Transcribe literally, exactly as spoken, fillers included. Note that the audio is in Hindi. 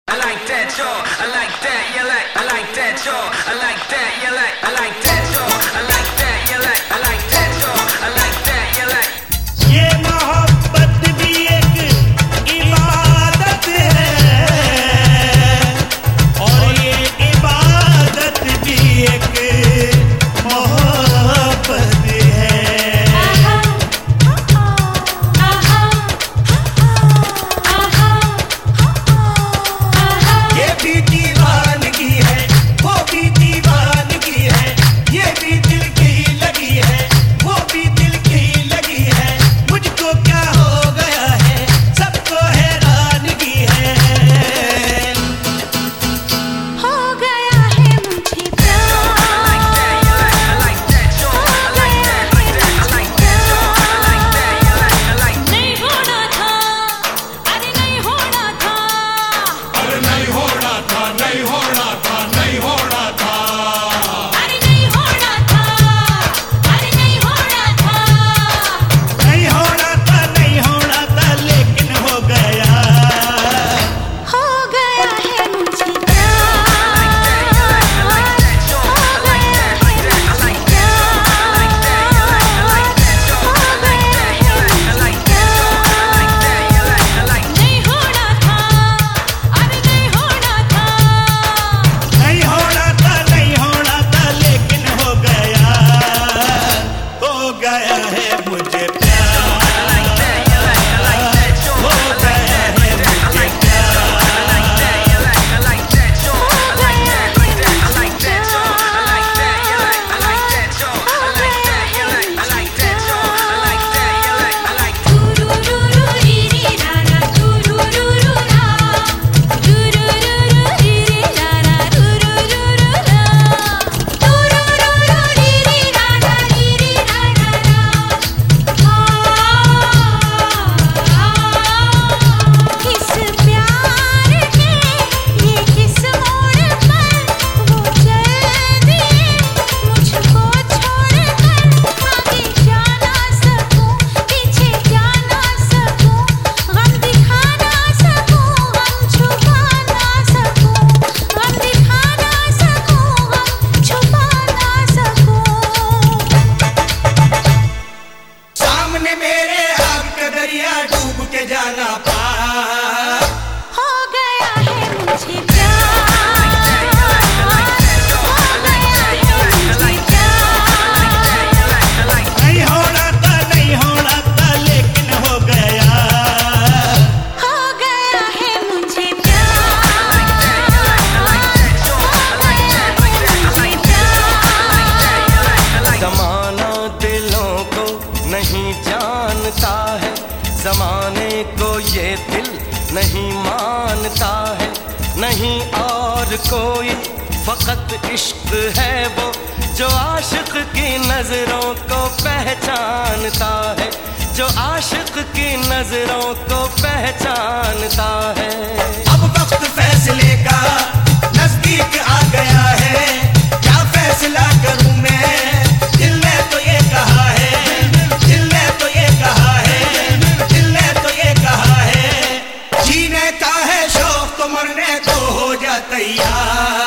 I like that, yo. I like that, you like. I like that, yo. I like that, you like. I like that, yo. I like that, you like. I like that, yo. I like that, you like. ये मोहब्बत भी एक इबादत है और ये इबादत भी एक मोहब्बत है। ये भी दीवानगी है, वो भी दीवानगी है, ये भी दिल की लगी है, वो भी दिल की लगी है। मुझको क्या हो गया है, सबको हैरानगी है। हो गया है मुझे प्यार, हो गया है मुझे प्यार। नहीं होना था, अरे नहीं होना था, अरे नहीं होना था, नहीं होना था, नहीं होना था। अरे नहीं होना था, अरे नहीं होना था। नहीं होना था, नहीं होना था, लेकिन हो गया। हो गया है मुझे प्यार, हो गया है मुझे सामने मेरे आग का दरिया डूब के जाना पार। हो गया है मुझे प्यार, हो गया है मुझे प्यार। नहीं होना था, नहीं होना था, लेकिन हो गया। हो गया है मुझे प्यार, हो गया है मुझे प्यार। ज़माना दिलों को नहीं जानता है, ज़माने को ये दिल नहीं मानता है। नहीं और कोई फकत इश्क है वो जो आशिक की नजरों को पहचानता है, जो आशिक की नजरों को पहचानता है। अब वक्त फैसले का नजदीक आ गया है, क्या फैसला करूं मैं? दिल ने तो ये कहा है, दिल ने तो ये कहा है, दिल ने तो ये कहा है। जीने का है शौक तो मरने को हो जा तैयार।